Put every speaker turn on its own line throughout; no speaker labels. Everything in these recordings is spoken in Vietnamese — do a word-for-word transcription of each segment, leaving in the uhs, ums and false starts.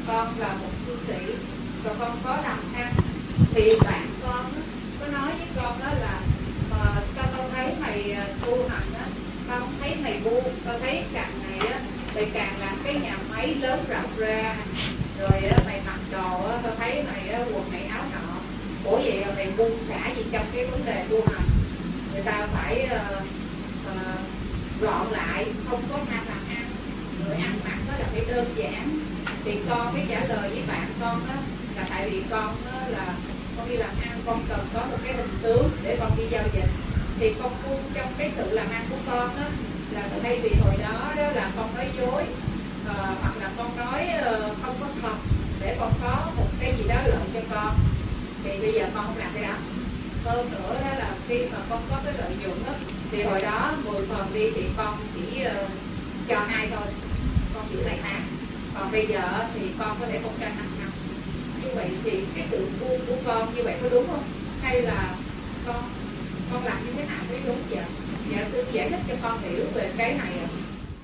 con là một cư sĩ và con có làm ăn, thì bạn con có nói với con đó là mà sao tao thấy mày tu hành á, tao không thấy mày bu, tao thấy càng ngày á mày càng làm cái nhà máy lớn rộng ra, rồi á mày mặc đồ á, tao thấy mày á quần mày áo nọ, ủa vậy là mày buông xả gì trong cái vấn đề tu hành, người ta phải uh, uh, gọn lại, không có ham làm ăn, rồi ăn mặc đó là phải đơn giản. Thì con mới trả lời với bạn con đó là tại vì con đó là con đi làm ăn, con cần có một cái hình tướng để con đi giao dịch, thì con buông trong cái sự làm ăn của con đó là thay vì hồi đó đó là con nói dối, uh, hoặc là con nói uh, không có thật để con có một cái gì đó lợi cho con, thì bây giờ con không làm cái đó. Hơn nữa đó là khi mà con có cái lợi nhuận đó, thì hồi đó mười phần đi thì con chỉ uh, cho hai thôi, con giữ lại tám, còn bây giờ thì con có thể không cho năm năm. Như vậy thì cái sự buông của con như vậy có đúng không? Hay là con con làm như thế nào mới đúng vậy? Dạ tôi giải thích cho con hiểu về cái này ạ.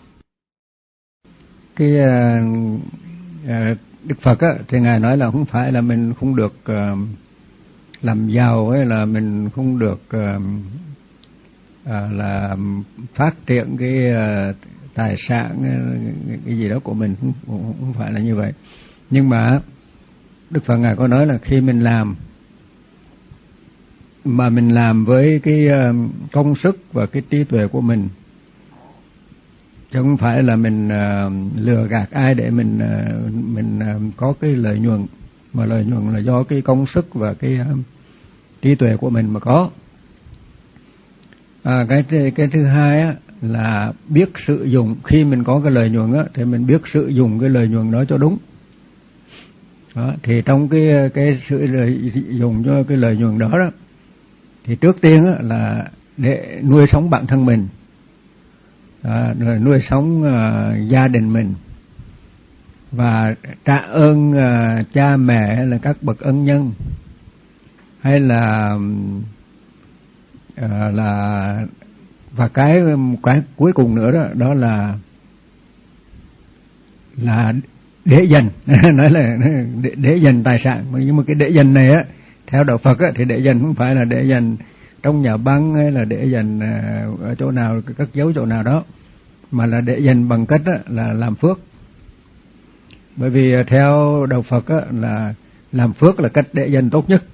Cái uh, uh, Đức Phật á, thì ngài nói là không phải là mình không được uh, làm giàu ấy, là mình không được uh, uh, là phát triển cái uh, tài sản uh, cái gì đó của mình, không, không phải là như vậy. Nhưng mà Đức Phật ngài có nói là khi mình làm mà mình làm với cái uh, công sức và cái trí tuệ của mình, chứ không phải là mình uh, lừa gạt ai để mình uh, mình uh, có cái lợi nhuận, mà lợi nhuận là do cái công sức và cái uh, trí tuệ của mình mà có. À, cái cái thứ hai á, là biết sử dụng. Khi mình có cái lợi nhuận á, thì mình biết sử dụng cái lợi nhuận đó cho đúng. Đó, thì trong cái cái sự lợi dụng cho cái lợi nhuận đó đó, thì trước tiên á, là để nuôi sống bản thân mình, à, rồi nuôi sống uh, gia đình mình, và trả ơn uh, cha mẹ hay là các bậc ân nhân, hay là uh, là và cái cái cuối cùng nữa đó đó là là để dành nói là để, để dành tài sản. Nhưng mà cái để dành này á, theo đạo Phật á, thì để dành không phải là để dành trong nhà băng hay là để dành uh, ở chỗ nào, cất giấu chỗ nào đó, mà là để dành bằng cách á, là làm phước. Bởi vì theo đạo Phật á, là làm phước là cách để dành tốt nhất.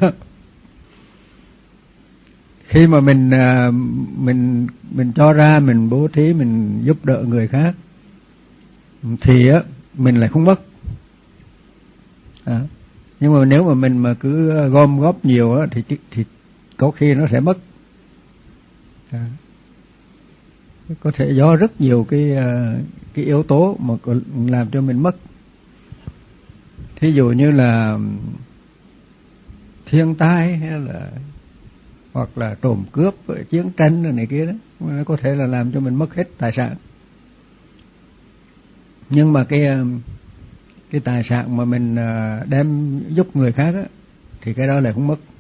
Khi mà mình mình mình cho ra, mình bố thí, mình giúp đỡ người khác, thì á mình lại không mất. À, nhưng mà nếu mà mình mà cứ gom góp nhiều á, thì thì có khi nó sẽ mất. À, có thể do rất nhiều cái cái yếu tố mà làm cho mình mất. Thí dụ như là thiên tai, hay là hoặc là trộm cướp, chiến tranh này kia đó, nó có thể là làm cho mình mất hết tài sản. Nhưng mà cái cái tài sản mà mình đem giúp người khác á, thì cái đó lại không mất.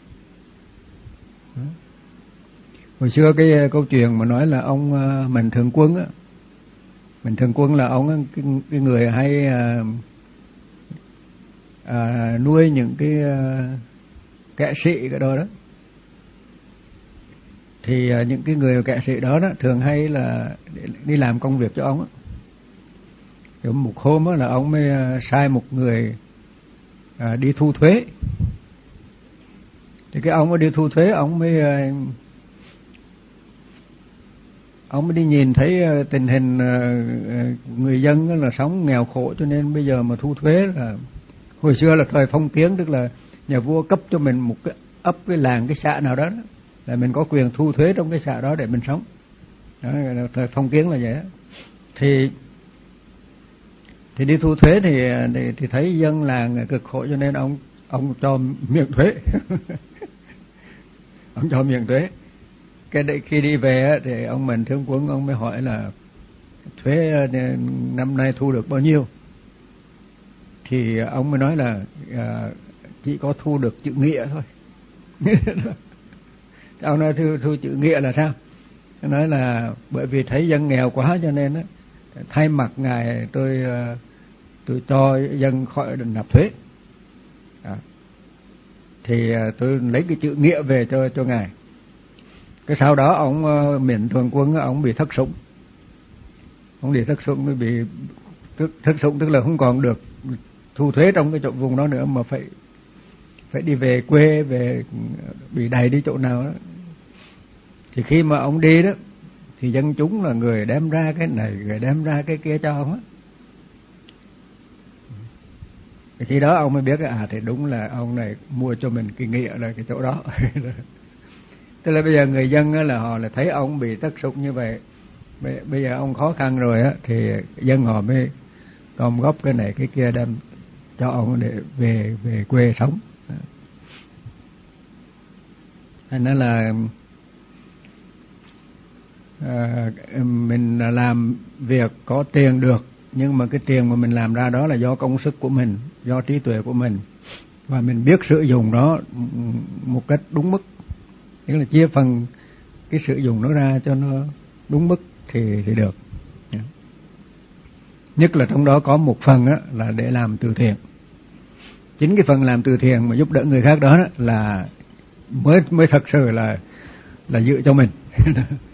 Hồi xưa cái câu chuyện mà nói là ông Mạnh Thường Quân á, Mạnh Thường Quân là ông cái, cái người hay à, à, nuôi những cái à, kẻ sĩ cái đó đó. Thì à, những cái người kẻ sĩ đó đó thường hay là đi làm công việc cho ông á. Rồi một hôm á là ông mới à, sai một người à, đi thu thuế. Thì cái ông mới đi thu thuế, ông mới à, ông mới đi nhìn thấy tình hình người dân là sống nghèo khổ, cho nên bây giờ mà thu thuế là hồi xưa là thời phong kiến, tức là nhà vua cấp cho mình một cái ấp, cái làng, cái xã nào đó, đó là mình có quyền thu thuế trong cái xã đó để mình sống. Đó, thời phong kiến là vậy đó. Thì thì đi thu thuế thì thì, thì thấy dân làng cực khổ, cho nên ông ông cho miễn thuế. Ông cho miễn thuế. Cái đấy, khi đi về thì ông Mạnh Thường Quân ông mới hỏi là thuế năm nay thu được bao nhiêu, thì ông mới nói là à, chỉ có thu được chữ nghĩa thôi. Ông nói thu, thu chữ nghĩa là sao? Ông nói là bởi vì thấy dân nghèo quá cho nên á, thay mặt ngài tôi tôi cho dân khỏi nạp thuế. À, thì tôi lấy cái chữ nghĩa về cho cho ngài. Cái sau đó ông uh, Miễn Thường Quân ông bị thất sủng, ông bị thất sủng, bị thất, thất sủng tức là không còn được thu thuế trong cái chỗ vùng đó nữa, mà phải phải đi về quê, về bị đày đi chỗ nào đó. Thì khi mà ông đi đó thì dân chúng là người đem ra cái này, người đem ra cái kia cho ông á. Thì khi đó ông mới biết à thì đúng là ông này mua cho mình cái nghĩa là cái chỗ đó. Tức là bây giờ người dân là họ là thấy ông bị thất sủng như vậy, bây giờ ông khó khăn rồi á, thì dân họ mới gom góp cái này cái kia đem cho ông để về về quê sống. Thành ra là à, mình làm việc có tiền được, nhưng mà cái tiền mà mình làm ra đó là do công sức của mình, do trí tuệ của mình, và mình biết sử dụng nó một cách đúng mức, tức là chia phần cái sử dụng nó ra cho nó đúng mức thì thì được. Nhất là trong đó có một phần á, là để làm từ thiện. Chính cái phần làm từ thiện mà giúp đỡ người khác đó, đó là mới mới thật sự là là giữ cho mình.